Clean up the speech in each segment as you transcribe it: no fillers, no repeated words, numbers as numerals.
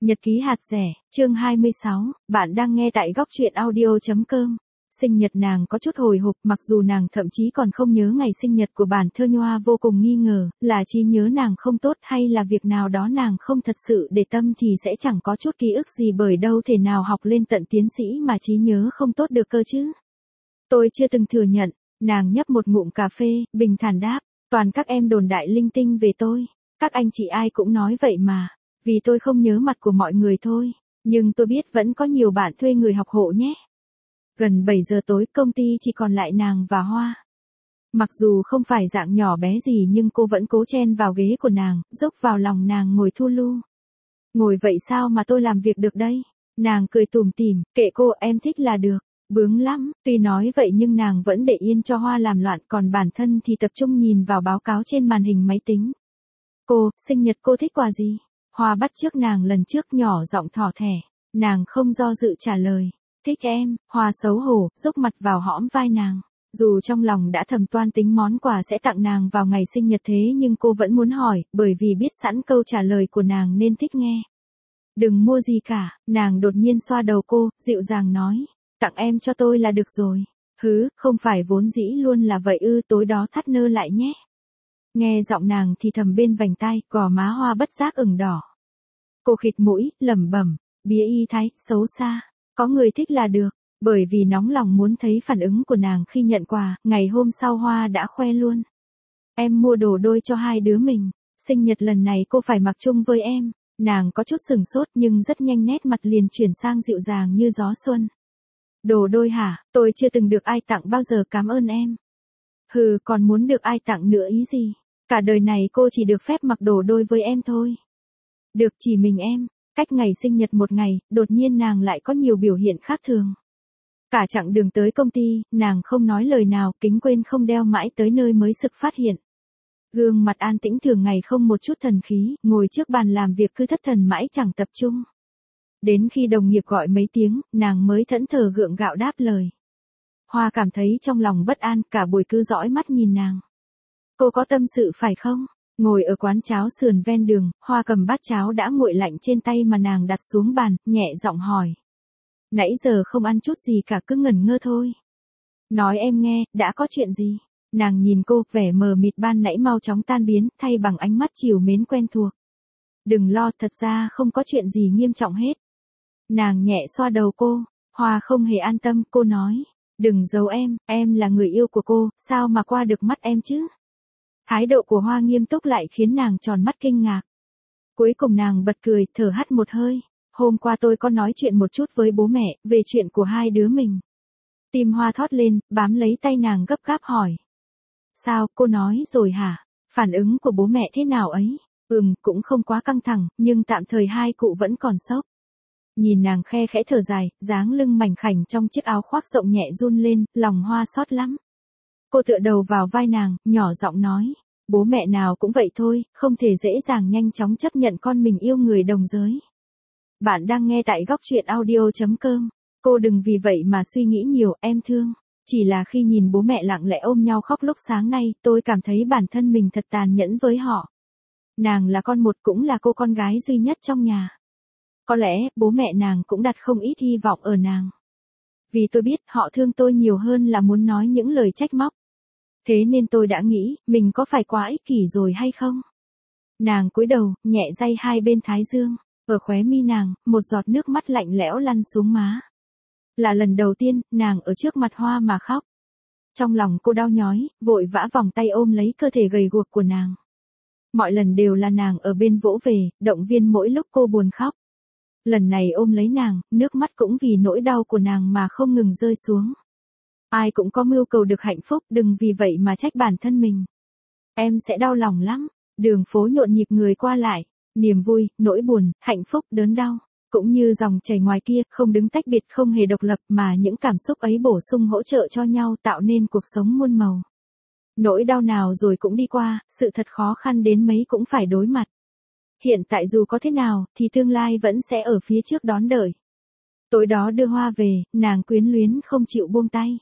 Nhật ký hạt rẻ, chương 26, bạn đang nghe tại góc truyện audio.com. Sinh nhật nàng có chút hồi hộp, mặc dù nàng thậm chí còn không nhớ ngày sinh nhật của bản thơ Nhoa vô cùng nghi ngờ, là trí nhớ nàng không tốt hay là việc nào đó nàng không thật sự để tâm thì sẽ chẳng có chút ký ức gì, bởi đâu thể nào học lên tận tiến sĩ mà trí nhớ không tốt được cơ chứ. Tôi chưa từng thừa nhận, nàng nhấp một ngụm cà phê, bình thản đáp, toàn các em đồn đại linh tinh về tôi, các anh chị ai cũng nói vậy mà. Vì tôi không nhớ mặt của mọi người thôi, nhưng tôi biết vẫn có nhiều bạn thuê người học hộ nhé. Gần 7 giờ tối công ty chỉ còn lại nàng và Hoa. Mặc dù không phải dạng nhỏ bé gì nhưng cô vẫn cố chen vào ghế của nàng, dốc vào lòng nàng ngồi thu lu. Ngồi vậy sao mà tôi làm việc được đây? Nàng cười tủm tỉm, kệ cô, em thích là được. Bướng lắm, tuy nói vậy nhưng nàng vẫn để yên cho Hoa làm loạn, còn bản thân thì tập trung nhìn vào báo cáo trên màn hình máy tính. Cô, sinh nhật cô thích quà gì? Hoa bắt chước nàng lần trước, nhỏ giọng thỏ thẻ. Nàng không do dự trả lời. Thích em. Hoa xấu hổ, dốc mặt vào hõm vai nàng. Dù trong lòng đã thầm toan tính món quà sẽ tặng nàng vào ngày sinh nhật thế nhưng cô vẫn muốn hỏi, bởi vì biết sẵn câu trả lời của nàng nên thích nghe. Đừng mua gì cả, nàng đột nhiên xoa đầu cô, dịu dàng nói. Tặng em cho tôi là được rồi. Hứ, không phải vốn dĩ luôn là vậy ư? Tối đó thắt nơ lại nhé. Nghe giọng nàng thì thầm bên vành tai, gò má Hoa bất giác ửng đỏ. Cô khịt mũi, lẩm bẩm, bía y thái, xấu xa, có người thích là được. Bởi vì nóng lòng muốn thấy phản ứng của nàng khi nhận quà, ngày hôm sau Hoa đã khoe luôn. Em mua đồ đôi cho hai đứa mình, sinh nhật lần này cô phải mặc chung với em. Nàng có chút sừng sốt nhưng rất nhanh nét mặt liền chuyển sang dịu dàng như gió xuân. Đồ đôi hả? Tôi chưa từng được ai tặng bao giờ, cảm ơn em. Hừ, còn muốn được ai tặng nữa ý gì? Cả đời này cô chỉ được phép mặc đồ đôi với em thôi. Được chỉ mình em. Cách ngày sinh nhật một ngày, đột nhiên nàng lại có nhiều biểu hiện khác thường. Cả chặng đường tới công ty, nàng không nói lời nào, kính quên không đeo mãi tới nơi mới sực phát hiện. Gương mặt an tĩnh thường ngày không một chút thần khí, ngồi trước bàn làm việc cứ thất thần mãi chẳng tập trung. Đến khi đồng nghiệp gọi mấy tiếng, nàng mới thẫn thờ gượng gạo đáp lời. Hoa cảm thấy trong lòng bất an, cả buổi cứ dõi mắt nhìn nàng. Cô có tâm sự phải không? Ngồi ở quán cháo sườn ven đường, Hoa cầm bát cháo đã nguội lạnh trên tay mà nàng đặt xuống bàn, nhẹ giọng hỏi. Nãy giờ không ăn chút gì cả, cứ ngẩn ngơ thôi. Nói em nghe, đã có chuyện gì? Nàng nhìn cô, vẻ mờ mịt ban nãy mau chóng tan biến, thay bằng ánh mắt trìu mến quen thuộc. Đừng lo, thật ra không có chuyện gì nghiêm trọng hết. Nàng nhẹ xoa đầu cô, Hoa không hề an tâm, cô nói. Đừng giấu em là người yêu của cô, sao mà qua được mắt em chứ? Thái độ của Hoa nghiêm túc lại khiến nàng tròn mắt kinh ngạc. Cuối cùng nàng bật cười, thở hắt một hơi. Hôm qua tôi có nói chuyện một chút với bố mẹ, về chuyện của hai đứa mình. Tim Hoa thót lên, bám lấy tay nàng gấp gáp hỏi. Sao, cô nói rồi hả? Phản ứng của bố mẹ thế nào ấy? Cũng không quá căng thẳng, nhưng tạm thời hai cụ vẫn còn sốc. Nhìn nàng khe khẽ thở dài, dáng lưng mảnh khảnh trong chiếc áo khoác rộng nhẹ run lên, lòng Hoa xót lắm. Cô tựa đầu vào vai nàng, nhỏ giọng nói. Bố mẹ nào cũng vậy thôi, không thể dễ dàng nhanh chóng chấp nhận con mình yêu người đồng giới. Bạn đang nghe tại góc truyện audio.com. Cô đừng vì vậy mà suy nghĩ nhiều, em thương. Chỉ là khi nhìn bố mẹ lặng lẽ ôm nhau khóc lúc sáng nay, tôi cảm thấy bản thân mình thật tàn nhẫn với họ. Nàng là con một, cũng là cô con gái duy nhất trong nhà. Có lẽ, bố mẹ nàng cũng đặt không ít hy vọng ở nàng. Vì tôi biết họ thương tôi nhiều hơn là muốn nói những lời trách móc. Thế nên tôi đã nghĩ, mình có phải quá ích kỷ rồi hay không? Nàng cúi đầu, nhẹ day hai bên thái dương. Ở khóe mi nàng, một giọt nước mắt lạnh lẽo lăn xuống má. Là lần đầu tiên, nàng ở trước mặt Hoa mà khóc. Trong lòng cô đau nhói, vội vã vòng tay ôm lấy cơ thể gầy guộc của nàng. Mọi lần đều là nàng ở bên vỗ về, động viên mỗi lúc cô buồn khóc. Lần này ôm lấy nàng, nước mắt cũng vì nỗi đau của nàng mà không ngừng rơi xuống. Ai cũng có mưu cầu được hạnh phúc, đừng vì vậy mà trách bản thân mình. Em sẽ đau lòng lắm. Đường phố nhộn nhịp người qua lại. Niềm vui, nỗi buồn, hạnh phúc, đớn đau. Cũng như dòng chảy ngoài kia, không đứng tách biệt, không hề độc lập mà những cảm xúc ấy bổ sung hỗ trợ cho nhau, tạo nên cuộc sống muôn màu. Nỗi đau nào rồi cũng đi qua, sự thật khó khăn đến mấy cũng phải đối mặt. Hiện tại dù có thế nào, thì tương lai vẫn sẽ ở phía trước đón đợi. Tối đó đưa Hoa về, nàng quyến luyến không chịu buông tay.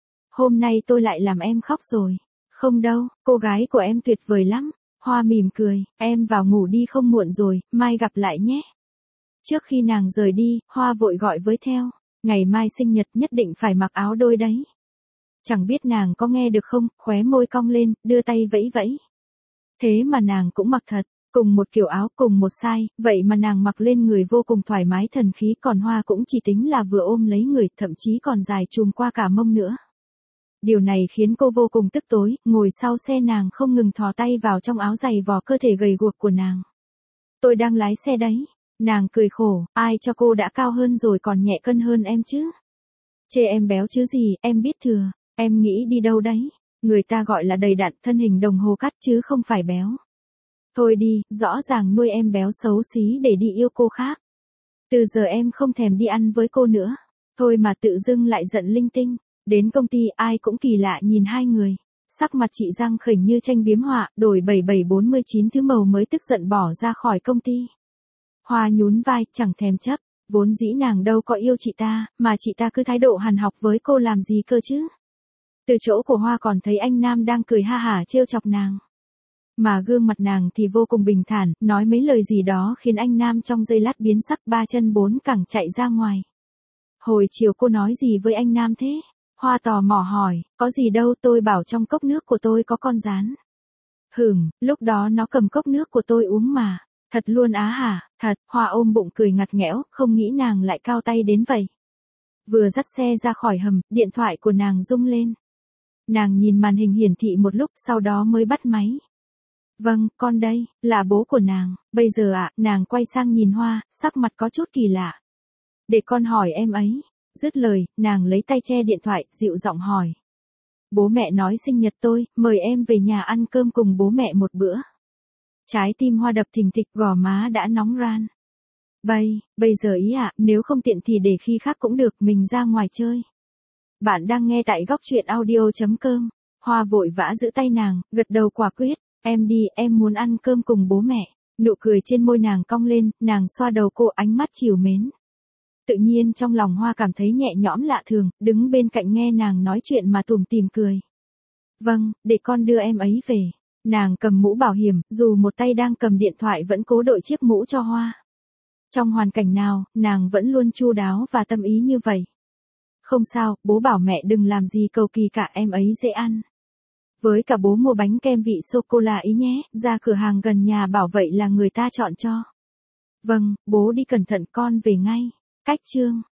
Hôm nay tôi lại làm em khóc rồi. Không đâu, cô gái của em tuyệt vời lắm. Hoa mỉm cười, em vào ngủ đi không muộn rồi, mai gặp lại nhé. Trước khi nàng rời đi, Hoa vội gọi với theo. Ngày mai sinh nhật nhất định phải mặc áo đôi đấy. Chẳng biết nàng có nghe được không, khóe môi cong lên, đưa tay vẫy vẫy. Thế mà nàng cũng mặc thật, cùng một kiểu áo, cùng một size, vậy mà nàng mặc lên người vô cùng thoải mái thần khí, còn Hoa cũng chỉ tính là vừa ôm lấy người, thậm chí còn dài chùm qua cả mông nữa. Điều này khiến cô vô cùng tức tối, ngồi sau xe nàng không ngừng thò tay vào trong áo giày vò cơ thể gầy guộc của nàng. Tôi đang lái xe đấy. Nàng cười khổ, ai cho cô đã cao hơn rồi còn nhẹ cân hơn em chứ? Chê em béo chứ gì, em biết thừa, em nghĩ đi đâu đấy? Người ta gọi là đầy đặn, thân hình đồng hồ cát chứ không phải béo. Thôi đi, rõ ràng nuôi em béo xấu xí để đi yêu cô khác. Từ giờ em không thèm đi ăn với cô nữa. Thôi mà tự dưng lại giận linh tinh. Đến công ty ai cũng kỳ lạ nhìn hai người. Sắc mặt chị Giang khỉnh như tranh biếm họa, đổi 7749 thứ màu mới tức giận bỏ ra khỏi công ty. Hoa nhún vai, chẳng thèm chấp. Vốn dĩ nàng đâu có yêu chị ta, mà chị ta cứ thái độ hằn học với cô làm gì cơ chứ. Từ chỗ của Hoa còn thấy anh Nam đang cười ha hả trêu chọc nàng. Mà gương mặt nàng thì vô cùng bình thản, nói mấy lời gì đó khiến anh Nam trong giây lát biến sắc, ba chân bốn cẳng chạy ra ngoài. Hồi chiều cô nói gì với anh Nam thế? Hoa tò mò hỏi, có gì đâu, tôi bảo trong cốc nước của tôi có con gián. Lúc đó nó cầm cốc nước của tôi uống mà. Thật luôn á hả? Thật, Hoa ôm bụng cười ngặt nghẽo, không nghĩ nàng lại cao tay đến vậy. Vừa dắt xe ra khỏi hầm, điện thoại của nàng rung lên. Nàng nhìn màn hình hiển thị một lúc, sau đó mới bắt máy. Vâng, con đây, là bố của nàng. Bây giờ ạ, nàng quay sang nhìn Hoa, sắc mặt có chút kỳ lạ. Để con hỏi em ấy. Dứt lời, nàng lấy tay che điện thoại, dịu giọng hỏi. Bố mẹ nói sinh nhật tôi, mời em về nhà ăn cơm cùng bố mẹ một bữa. Trái tim Hoa đập thình thịch, gò má đã nóng ran. Bây giờ ý ạ, nếu không tiện thì để khi khác cũng được, mình ra ngoài chơi. Bạn đang nghe tại góc truyện audio.com. Hoa vội vã giữ tay nàng, gật đầu quả quyết. Em đi, em muốn ăn cơm cùng bố mẹ. Nụ cười trên môi nàng cong lên, nàng xoa đầu cô, ánh mắt trìu mến. Tự nhiên trong lòng Hoa cảm thấy nhẹ nhõm lạ thường, đứng bên cạnh nghe nàng nói chuyện mà tủm tỉm cười. Vâng, để con đưa em ấy về. Nàng cầm mũ bảo hiểm, dù một tay đang cầm điện thoại vẫn cố đội chiếc mũ cho Hoa. Trong hoàn cảnh nào, nàng vẫn luôn chu đáo và tâm ý như vậy. Không sao, bố bảo mẹ đừng làm gì cầu kỳ cả, em ấy dễ ăn. Với cả bố mua bánh kem vị sô-cô-la ý nhé, ra cửa hàng gần nhà bảo vậy là người ta chọn cho. Vâng, bố đi cẩn thận, con về ngay. Cách chương